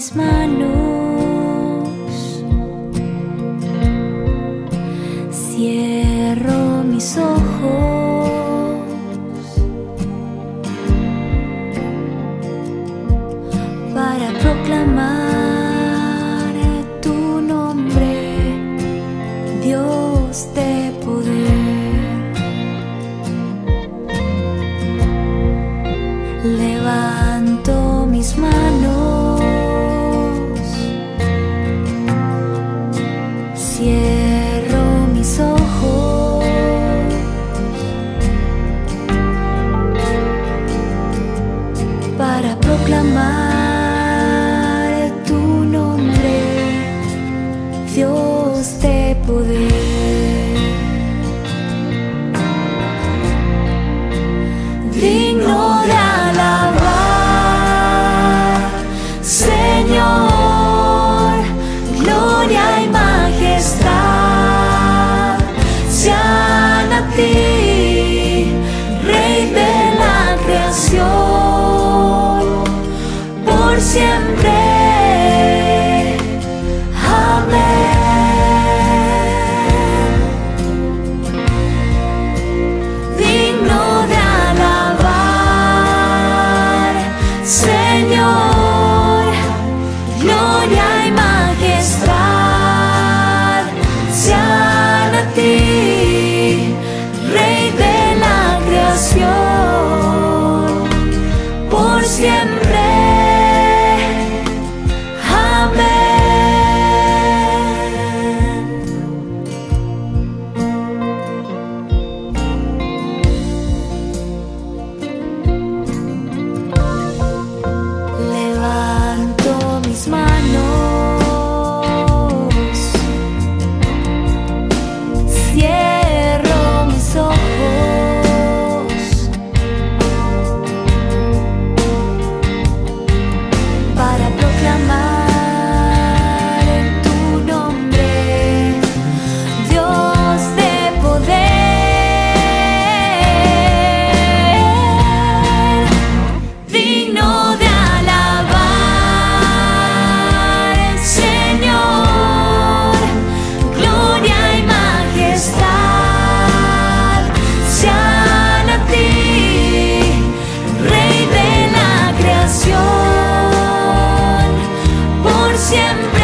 mis manos, cierro mis ojos para proclamar tu nombre, Dios de poder. Levanto mis manos, cierro mis ojos para proclamar tu nombre, Dios de poder. Digno de alabar, Señor, gloria y majestad sean a ti, Rey de la creación, por siempre. Señor, gloria y majestad sean a ti, Rey de la creación, por siempre. Mis manos, cierro mis ojos para proclamar tu nombre, Dios de poder, digno de siempre.